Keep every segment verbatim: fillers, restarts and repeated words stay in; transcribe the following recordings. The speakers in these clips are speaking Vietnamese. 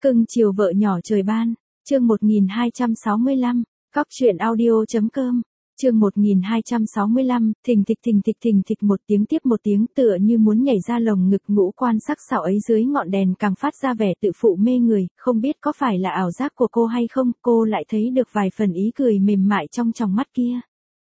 Cưng chiều vợ nhỏ trời ban, chương một nghìn hai trăm sáu mươi lăm, cóc truyện audio.com, chương một nghìn hai trăm sáu mươi lăm, thình thịch thình thịch thình thịch một tiếng tiếp một tiếng tựa như muốn nhảy ra lồng ngực ngũ quan sắc sảo ấy dưới ngọn đèn càng phát ra vẻ tự phụ mê người, không biết có phải là ảo giác của cô hay không, cô lại thấy được vài phần ý cười mềm mại trong tròng mắt kia.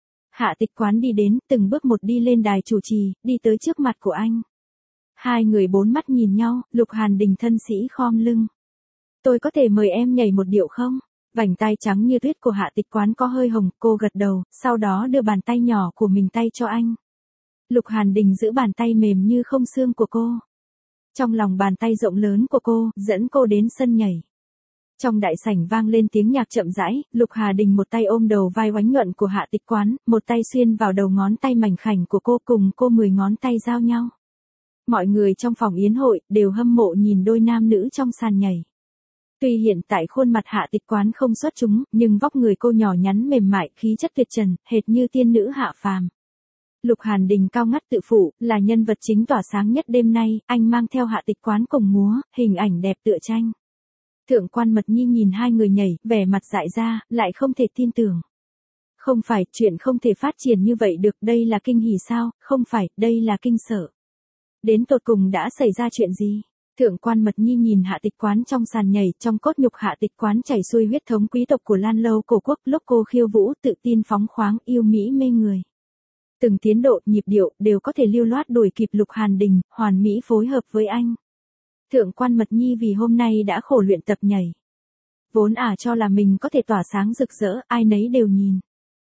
Hạ Tịch Quán đi đến, từng bước một đi lên đài chủ trì, đi tới trước mặt của anh. Hai người bốn mắt nhìn nhau, Lục Hàn Đình thân sĩ khom lưng. Tôi có thể mời em nhảy một điệu không? Vành tai trắng như tuyết của Hạ Tịch Quán có hơi hồng, cô gật đầu, sau đó đưa bàn tay nhỏ của mình tay cho anh. Lục Hàn Đình giữ bàn tay mềm như không xương của cô. Trong lòng bàn tay rộng lớn của cô, dẫn cô đến sân nhảy. Trong đại sảnh vang lên tiếng nhạc chậm rãi, Lục Hà Đình một tay ôm đầu vai oánh nhuận của Hạ Tịch Quán, một tay xuyên vào đầu ngón tay mảnh khảnh của cô cùng cô mười ngón tay giao nhau. Mọi người trong phòng yến hội, đều hâm mộ nhìn đôi nam nữ trong sàn nhảy. Tuy hiện tại khuôn mặt Hạ Tịch Quán không xuất chúng, nhưng vóc người cô nhỏ nhắn mềm mại, khí chất tuyệt trần, hệt như tiên nữ hạ phàm. Lục Hàn Đình cao ngất tự phụ, là nhân vật chính tỏa sáng nhất đêm nay, anh mang theo Hạ Tịch Quán cùng múa, hình ảnh đẹp tựa tranh. Thượng quan Mật Nhi nhìn hai người nhảy, vẻ mặt dại ra, lại không thể tin tưởng. Không phải, chuyện không thể phát triển như vậy được, đây là kinh hỉ sao, không phải, đây là kinh sợ. Đến tột cùng đã xảy ra chuyện gì? Thượng quan Mật Nhi nhìn Hạ Tịch Quán trong sàn nhảy, trong cốt nhục Hạ Tịch Quán chảy xuôi huyết thống quý tộc của Lan Lâu cổ quốc, lúc cô khiêu vũ tự tin phóng khoáng, yêu mỹ mê người. Từng tiến độ, nhịp điệu, đều có thể lưu loát đuổi kịp Lục Hàn Đình, hoàn mỹ phối hợp với anh. Thượng quan Mật Nhi vì hôm nay đã khổ luyện tập nhảy. Vốn ả à cho là mình có thể tỏa sáng rực rỡ, ai nấy đều nhìn.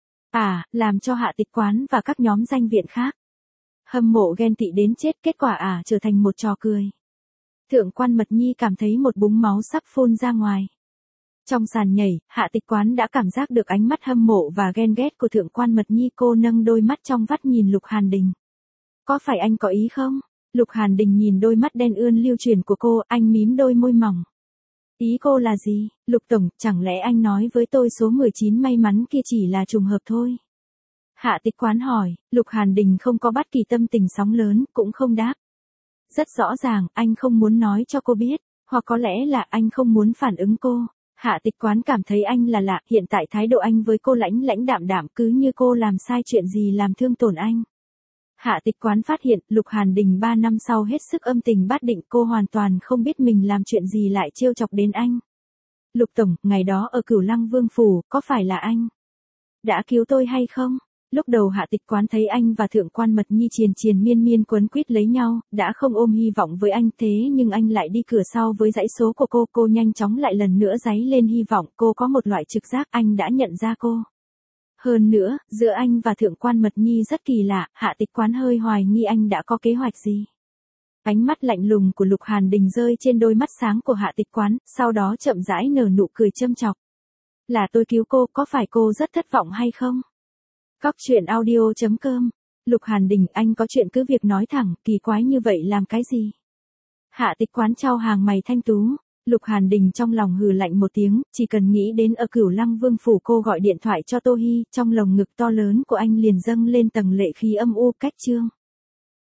À, làm cho Hạ Tịch Quán và các nhóm danh viện khác hâm mộ ghen tị đến chết, kết quả ả à trở thành một trò cười. Thượng quan Mật Nhi cảm thấy một búng máu sắp phun ra ngoài. Trong sàn nhảy, Hạ Tịch Quán đã cảm giác được ánh mắt hâm mộ và ghen ghét của Thượng quan Mật Nhi, cô nâng đôi mắt trong vắt nhìn Lục Hàn Đình. Có phải anh có ý không? Lục Hàn Đình nhìn đôi mắt đen ươn lưu chuyển của cô, anh mím đôi môi mỏng. Ý cô là gì? Lục Tổng, chẳng lẽ anh nói với tôi số mười chín may mắn kia chỉ là trùng hợp thôi? Hạ Tịch Quán hỏi, Lục Hàn Đình không có bất kỳ tâm tình sóng lớn, cũng không đáp. Rất rõ ràng, anh không muốn nói cho cô biết, hoặc có lẽ là anh không muốn phản ứng cô. Hạ Tịch Quán cảm thấy anh là lạ, hiện tại thái độ anh với cô lãnh lãnh đạm đạm, cứ như cô làm sai chuyện gì làm thương tổn anh. Hạ Tịch Quán phát hiện, Lục Hàn Đình ba năm sau hết sức âm tình bát định, cô hoàn toàn không biết mình làm chuyện gì lại trêu chọc đến anh. Lục Tổng, ngày đó ở Cửu Lăng Vương Phủ, có phải là anh đã cứu tôi hay không? Lúc đầu Hạ Tịch Quán thấy anh và Thượng quan Mật Nhi triền triền miên miên quấn quýt lấy nhau, đã không ôm hy vọng với anh, thế nhưng anh lại đi cửa sau với dãy số của cô, cô nhanh chóng lại lần nữa giấy lên hy vọng, cô có một loại trực giác anh đã nhận ra cô. Hơn nữa, giữa anh và Thượng quan Mật Nhi rất kỳ lạ, Hạ Tịch Quán hơi hoài nghi anh đã có kế hoạch gì. Ánh mắt lạnh lùng của Lục Hàn Đình rơi trên đôi mắt sáng của Hạ Tịch Quán, sau đó chậm rãi nở nụ cười châm chọc. Là tôi cứu cô, có phải cô rất thất vọng hay không? Cóc truyện audio.com, Lục Hàn Đình, anh có chuyện cứ việc nói thẳng, kỳ quái như vậy làm cái gì? Hạ Tịch Quán chau hàng mày thanh tú. Lục Hàn Đình trong lòng hừ lạnh một tiếng, chỉ cần nghĩ đến ở Cửu Lăng Vương Phủ cô gọi điện thoại cho Tô Hi, trong lồng ngực to lớn của anh liền dâng lên tầng lệ khí âm u, cách chương.